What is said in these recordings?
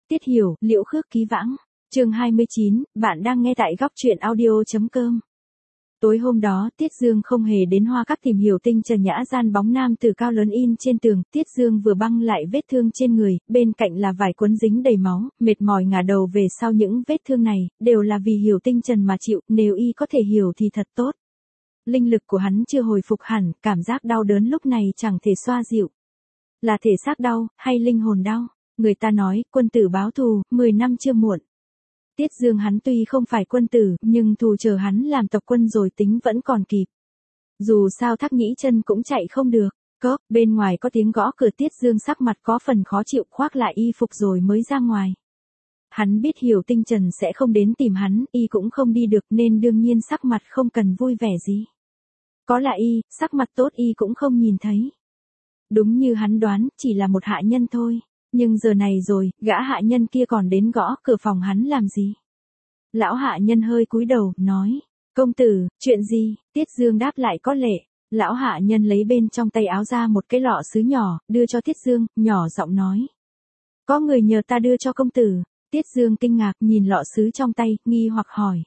Tiết Hiểu, Liễu Khước Ký Vãng. Chương 29, bạn đang nghe tại góc truyện audio.com. Tối hôm đó, Tiết Dương không hề đến Hoa Các tìm hiểu tinh trần nhã gian bóng nam tử cao lớn in trên tường. Tiết Dương vừa băng lại vết thương trên người, bên cạnh là vải cuốn dính đầy máu, mệt mỏi ngả đầu về sau những vết thương này, đều là vì hiểu tinh trần mà chịu, nếu y có thể hiểu thì thật tốt. Linh lực của hắn chưa hồi phục hẳn, cảm giác đau đớn lúc này chẳng thể xoa dịu. Là thể xác đau, hay linh hồn đau? Người ta nói, quân tử báo thù, 10 năm chưa muộn. Tiết Dương hắn tuy không phải quân tử, nhưng thù chờ hắn làm tộc quân rồi tính vẫn còn kịp. Dù sao Thác Nhĩ Chân cũng chạy không được. Cóp, bên ngoài có tiếng gõ cửa. Tiết Dương sắc mặt có phần khó chịu, khoác lại y phục rồi mới ra ngoài. Hắn biết Hiểu Tinh Trần sẽ không đến tìm hắn, y cũng không đi được nên đương nhiên sắc mặt không cần vui vẻ gì. Có là y, sắc mặt tốt y cũng không nhìn thấy. Đúng như hắn đoán, chỉ là một hạ nhân thôi. Nhưng giờ này rồi, gã hạ nhân kia còn đến gõ cửa phòng hắn làm gì? Lão hạ nhân hơi cúi đầu, nói. Công tử, chuyện gì? Tiết Dương đáp lại có lệ. Lão hạ nhân lấy bên trong tay áo ra một cái lọ sứ nhỏ, đưa cho Tiết Dương, nhỏ giọng nói. Có người nhờ ta đưa cho công tử. Tiết Dương kinh ngạc nhìn lọ sứ trong tay, nghi hoặc hỏi.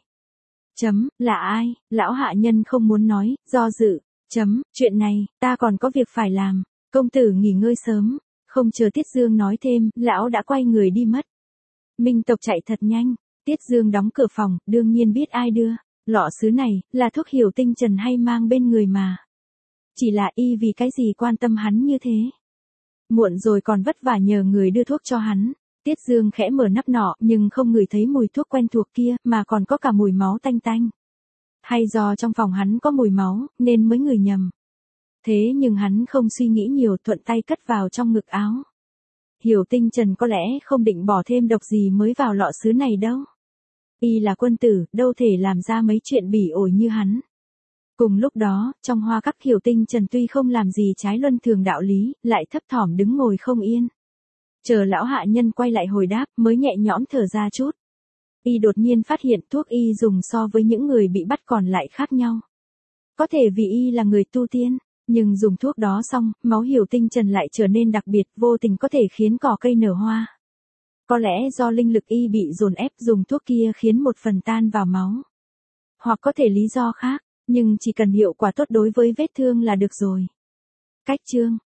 Là ai? Lão hạ nhân không muốn nói, do dự. Chuyện này, ta còn có việc phải làm. Công tử nghỉ ngơi sớm. Không chờ Tiết Dương nói thêm, lão đã quay người đi mất. Minh tộc chạy thật nhanh. Tiết Dương đóng cửa phòng, đương nhiên biết ai đưa. Lọ sứ này, là thuốc Hiểu Tinh Trần hay mang bên người mà. Chỉ là y vì cái gì quan tâm hắn như thế. Muộn rồi còn vất vả nhờ người đưa thuốc cho hắn. Tiết Dương khẽ mở nắp nọ, nhưng không ngửi thấy mùi thuốc quen thuộc kia, mà còn có cả mùi máu tanh tanh. Hay do trong phòng hắn có mùi máu, nên mới ngửi nhầm. Thế nhưng hắn không suy nghĩ nhiều, thuận tay cất vào trong ngực áo. Hiểu Tinh Trần có lẽ không định bỏ thêm độc gì mới vào lọ sứ này đâu. Y là quân tử, đâu thể làm ra mấy chuyện bỉ ổi như hắn. Cùng lúc đó, trong Hoa Các Hiểu Tinh Trần tuy không làm gì trái luân thường đạo lý, lại thấp thỏm đứng ngồi không yên. Chờ lão hạ nhân quay lại hồi đáp mới nhẹ nhõm thở ra chút. Y đột nhiên phát hiện thuốc y dùng so với những người bị bắt còn lại khác nhau. Có thể vì y là người tu tiên. Nhưng dùng thuốc đó xong, máu Hiểu Tinh Trần lại trở nên đặc biệt, vô tình có thể khiến cỏ cây nở hoa. Có lẽ do linh lực y bị dồn ép, dùng thuốc kia khiến một phần tan vào máu. Hoặc có thể lý do khác, nhưng chỉ cần hiệu quả tốt đối với vết thương là được rồi. Cách chương